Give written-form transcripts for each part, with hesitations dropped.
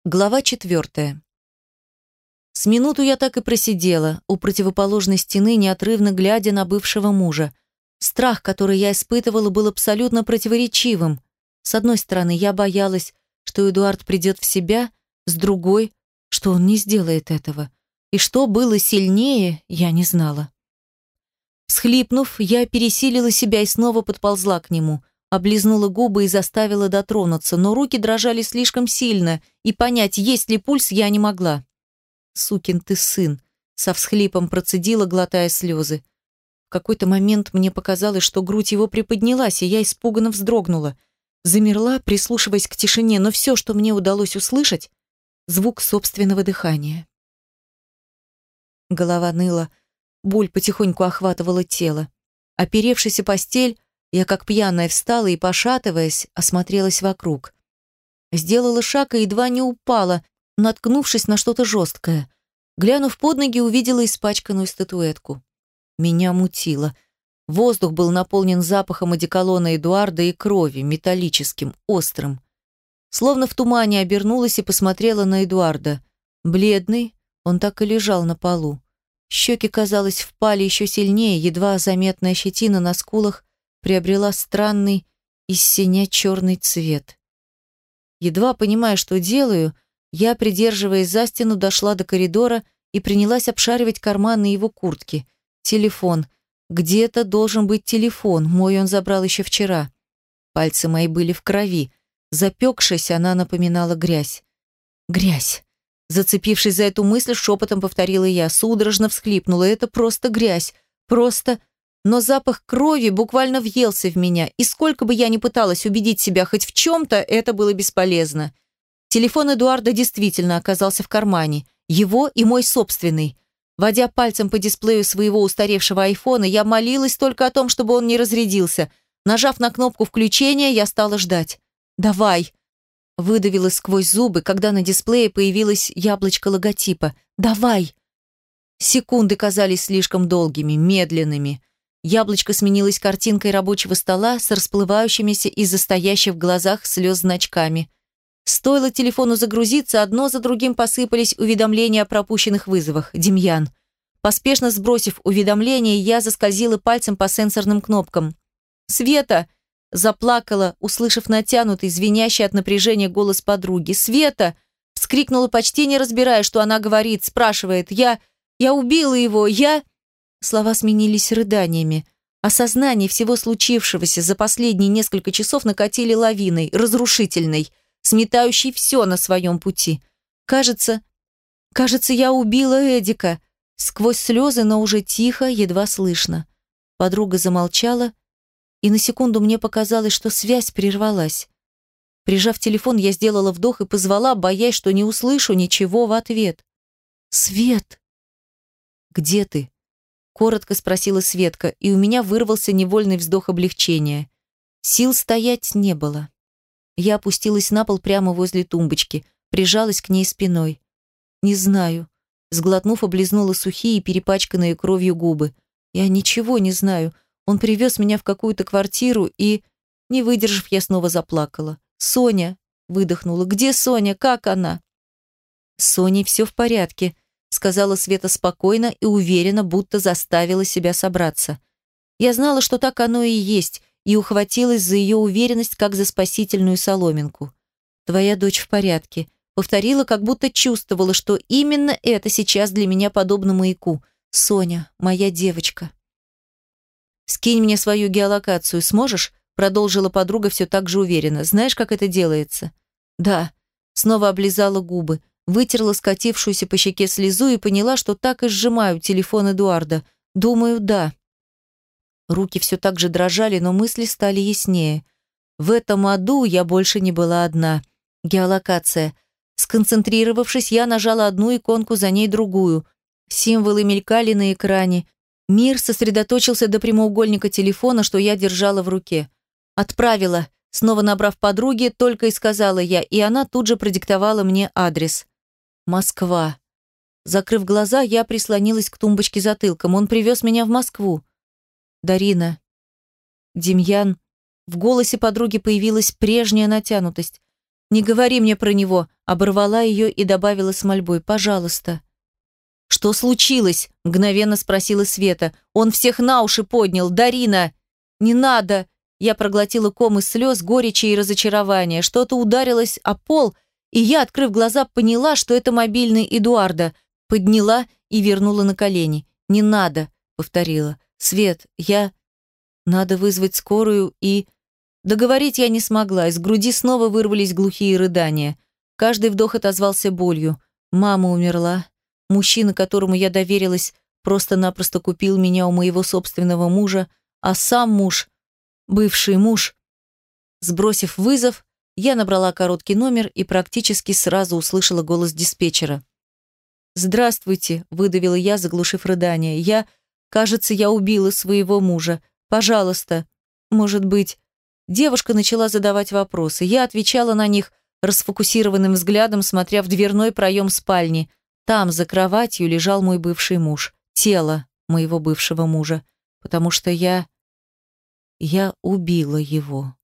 Глава 4. С минуту я так и просидела, у противоположной стены, неотрывно глядя на бывшего мужа. Страх, который я испытывала, был абсолютно противоречивым. С одной стороны, я боялась, что Эдуард придет в себя, с другой, что он не сделает этого. И что было сильнее, я не знала. Всхлипнув, я пересилила себя и снова подползла к нему. Облизнула губы и заставила дотронуться, но руки дрожали слишком сильно, и понять, есть ли пульс, я не могла. «Сукин ты сын!» — со всхлипом процедила, глотая слезы. В какой-то момент мне показалось, что грудь его приподнялась, и я испуганно вздрогнула. Замерла, прислушиваясь к тишине, но все, что мне удалось услышать — звук собственного дыхания. Голова ныла, боль потихоньку охватывала тело. Оперевшись о постель, я как пьяная встала и, пошатываясь, осмотрелась вокруг. Сделала шаг и едва не упала, наткнувшись на что-то жесткое. Глянув под ноги, увидела испачканную статуэтку. Меня мутило. Воздух был наполнен запахом одеколона Эдуарда и крови, металлическим, острым. Словно в тумане обернулась и посмотрела на Эдуарда. Бледный, он так и лежал на полу. Щеки, казалось, впали еще сильнее, едва заметная щетина на скулах приобрела странный из синя черный цвет. Едва понимая, что делаю, я, придерживаясь за стену, дошла до коридора и принялась обшаривать карманы его куртки. Телефон. Где-то должен быть телефон, мой он забрал еще вчера. Пальцы мои были в крови. Запекшись, она напоминала грязь. Грязь. Зацепившись за эту мысль, шепотом повторила я, судорожно всхлипнула. Это просто грязь. Просто... Но запах крови буквально въелся в меня, и сколько бы я ни пыталась убедить себя хоть в чем-то, это было бесполезно. Телефон Эдуарда действительно оказался в кармане. Его и мой собственный. Водя пальцем по дисплею своего устаревшего айфона, я молилась только о том, чтобы он не разрядился. Нажав на кнопку включения, я стала ждать. «Давай!» Выдавила сквозь зубы, когда на дисплее появилось яблочко логотипа. «Давай!» Секунды казались слишком долгими, медленными. Яблочко сменилось картинкой рабочего стола с расплывающимися из-за стоящих в глазах слез значками. Стоило телефону загрузиться, одно за другим посыпались уведомления о пропущенных вызовах. Демьян. Поспешно сбросив уведомления, я заскользила пальцем по сенсорным кнопкам. «Света!» – заплакала, услышав натянутый, звенящий от напряжения голос подруги. «Света!» – вскрикнула, почти не разбирая, что она говорит, спрашивает. «Я убила его! Слова сменились рыданиями. Осознание всего случившегося за последние несколько часов накатили лавиной, разрушительной, сметающей все на своем пути. Кажется, я убила Эдика. Сквозь слезы, но уже тихо, едва слышно. Подруга замолчала, и на секунду мне показалось, что связь прервалась. Прижав телефон, я сделала вдох и позвала, боясь, что не услышу ничего в ответ. «Свет!» «Где ты?» Коротко спросила Светка, и у меня вырвался невольный вздох облегчения. Сил стоять не было. Я опустилась на пол прямо возле тумбочки, прижалась к ней спиной. «Не знаю», — сглотнув, облизнула сухие, перепачканные кровью губы. «Я ничего не знаю. Он привез меня в какую-то квартиру и...» Не выдержав, я снова заплакала. «Соня!» — выдохнула. «Где Соня? Как она?» «С Соней все в порядке», — сказала Света спокойно и уверенно, будто заставила себя собраться. Я знала, что так оно и есть, и ухватилась за ее уверенность, как за спасительную соломинку. «Твоя дочь в порядке», — повторила, как будто чувствовала, что именно это сейчас для меня подобно маяку. «Соня, моя девочка». «Скинь мне свою геолокацию, сможешь?» — продолжила подруга все так же уверенно. «Знаешь, как это делается?» «Да». Снова облизала губы. Вытерла скатившуюся по щеке слезу и поняла, что так и сжимаю телефон Эдуарда. Думаю, да. Руки все так же дрожали, но мысли стали яснее. В этом аду я больше не была одна. Геолокация. Сконцентрировавшись, я нажала одну иконку, за ней другую. Символы мелькали на экране. Мир сосредоточился до прямоугольника телефона, что я держала в руке. «Отправила», снова набрав подруги, только и сказала я, и она тут же продиктовала мне адрес. Москва. Закрыв глаза, я прислонилась к тумбочке затылком. Он привез меня в Москву. Дарина. Демьян. В голосе подруги появилась прежняя натянутость. «Не говори мне про него», — оборвала ее и добавила с мольбой. «Пожалуйста». «Что случилось?» — мгновенно спросила Света. «Он всех на уши поднял. Дарина!» «Не надо!» Я проглотила ком из слез, горечи и разочарования. Что-то ударилось о пол, и я, открыв глаза, поняла, что это мобильный Эдуарда. Подняла и вернула на колени. «Не надо!» — повторила. «Свет, я...» «Надо вызвать скорую и...» Договорить я не смогла. Из груди снова вырвались глухие рыдания. Каждый вдох отозвался болью. Мама умерла. Мужчина, которому я доверилась, просто-напросто купил меня у моего собственного мужа, а сам муж, бывший муж... Сбросив вызов, я набрала короткий номер и практически сразу услышала голос диспетчера. «Здравствуйте», — выдавила я, заглушив рыдание. Кажется, я убила своего мужа. Пожалуйста, может быть...» Девушка начала задавать вопросы. Я отвечала на них расфокусированным взглядом, смотря в дверной проем спальни. Там, за кроватью, лежал мой бывший муж. Тело моего бывшего мужа. Потому что я убила его.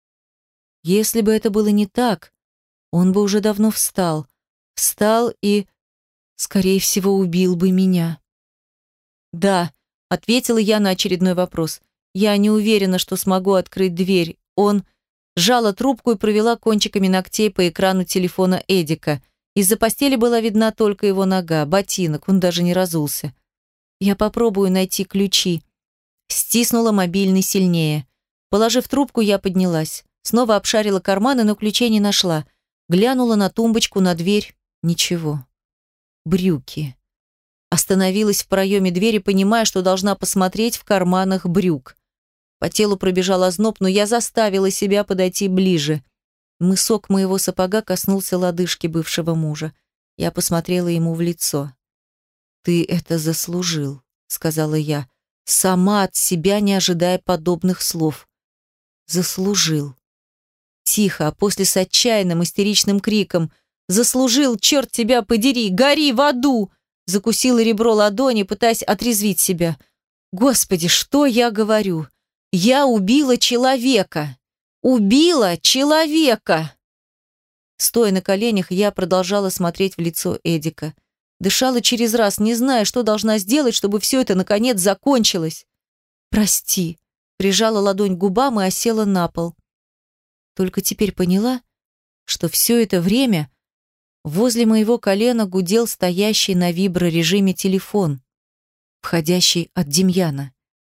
Если бы это было не так, он бы уже давно встал. Встал и, скорее всего, убил бы меня. «Да», — ответила я на очередной вопрос. «Я не уверена, что смогу открыть дверь. Он...» Сжала трубку и провела кончиками ногтей по экрану телефона Эдика. Из-за постели была видна только его нога, ботинок, он даже не разулся. «Я попробую найти ключи». Стиснула мобильный сильнее. Положив трубку, я поднялась. Снова обшарила карманы, но ключей не нашла. Глянула на тумбочку, на дверь. Ничего. Брюки. Остановилась в проеме двери, понимая, что должна посмотреть в карманах брюк. По телу пробежал озноб, но я заставила себя подойти ближе. Мысок моего сапога коснулся лодыжки бывшего мужа. Я посмотрела ему в лицо. «Ты это заслужил», — сказала я, сама от себя не ожидая подобных слов. «Заслужил». Тихо, а после с отчаянным истеричным криком. «Заслужил, черт тебя подери! Гори в аду!» Закусила ребро ладони, пытаясь отрезвить себя. «Господи, что я говорю? Я убила человека! Убила человека!» Стоя на коленях, я продолжала смотреть в лицо Эдика. Дышала через раз, не зная, что должна сделать, чтобы все это, наконец, закончилось. «Прости», — прижала ладонь к губам и осела на пол. Только теперь поняла, что все это время возле моего колена гудел стоящий на виброрежиме телефон, входящий от Демьяна.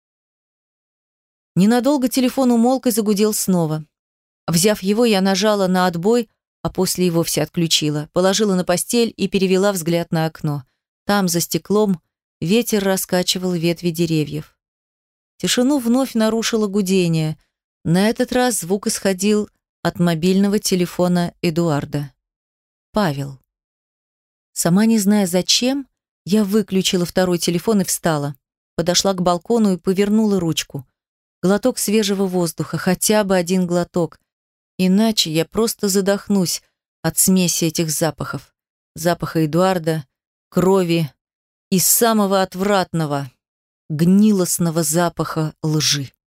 Ненадолго телефон умолк и загудел снова. Взяв его, я нажала на отбой, а после и вовсе отключила, положила на постель и перевела взгляд на окно. Там, за стеклом, ветер раскачивал ветви деревьев. Тишину вновь нарушило гудение. На этот раз звук исходил от мобильного телефона Эдуарда. Павел. Сама не зная зачем, я выключила второй телефон и встала. Подошла к балкону и повернула ручку. Глоток свежего воздуха, хотя бы один глоток. Иначе я просто задохнусь от смеси этих запахов. Запаха Эдуарда, крови и самого отвратного, гнилостного запаха лжи.